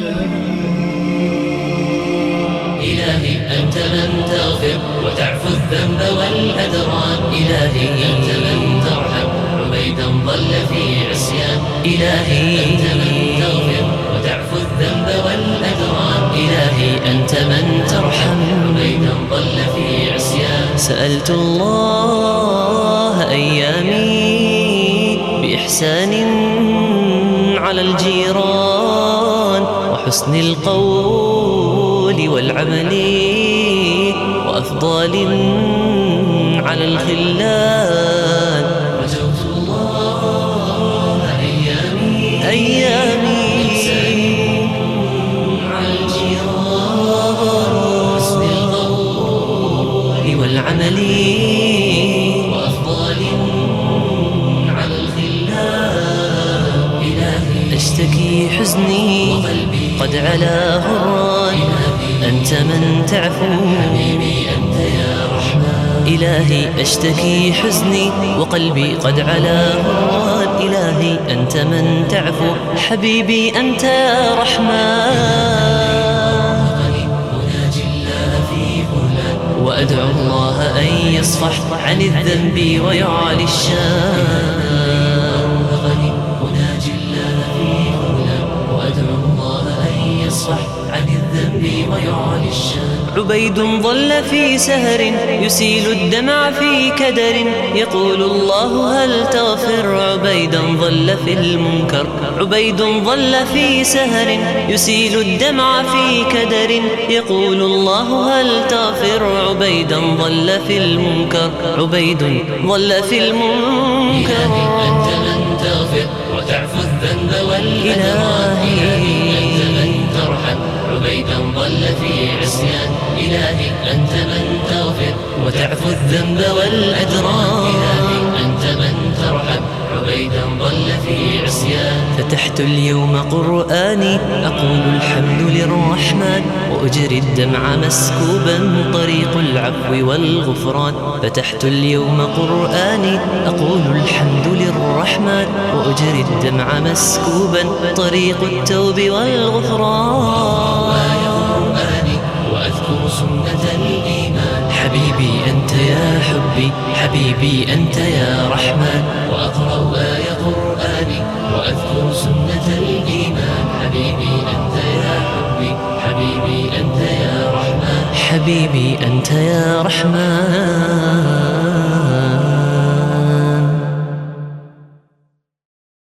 إلهي أنت من تغفر وتعفو الذنب والأدران. إلهي أنت من ترحم عبيدا ضل في عصيان. إلهي أنت من تغفر وتعفو الذنب والأدران. إلهي أنت من ترحم عبيدا ضل في عصيان. سألت الله أيامي بإحسان على الجيران وحسن القول والعمل وأفضال على الخلان. رجوت الله أيامي بإحسان على الجيران وحسن القول والعمل وأفضال على الخلان. إلهي أشتكي حزني وقلبي قد علا هران. أنت من تعفو حبيبي أنت يا رحمن. إلهي أشتكي حزني وقلبي قد علا هران. إلهي أنت من تعفو حبيبي أنت يا رحمن. وأدعو الله أن يصفح عن الذنب ويعلي الشان. وأدعو الله أن يصفح عن الذنب ويعلي الشان. عبيد ظل في سهر يسيل الدمع في كدر يقول الله هل تغفر. عبيدا ظل في المنكر. عبيد ظل في سهر يسيل الدمع في كدر يقول الله هل تغفر. عبيدا ظل في المنكر. عبيد ظل في المنكر. إلهي أنت من تغفر وتعفو الذنب والأدران. إلهي أنت من ترحم عبيدا ضل في عصيان. إلهي أنت من تغفر وتعفو الذنب والأدران. إلهي أنت من ترحم عبيدا ضل في عصيان. فتحت اليوم قرآني أقول الحمد للرحمن وأجري الدمع مسكوبا طريق العفو والغفران. فتحت اليوم قرآني أقول الحمد للرحمن وأجري الدمع مسكوبا طريق التوب والغفران. وأذكر سنة الإيمان. حبيبي أنت يا حبي حبيبي أنت يا رحمن. وأقرأ آية قرآني وأذكر سنة الإيمان. حبيبي أنت يا حبي حبيبي أنت يا رحمن. حبيبي أنت يا رحمن.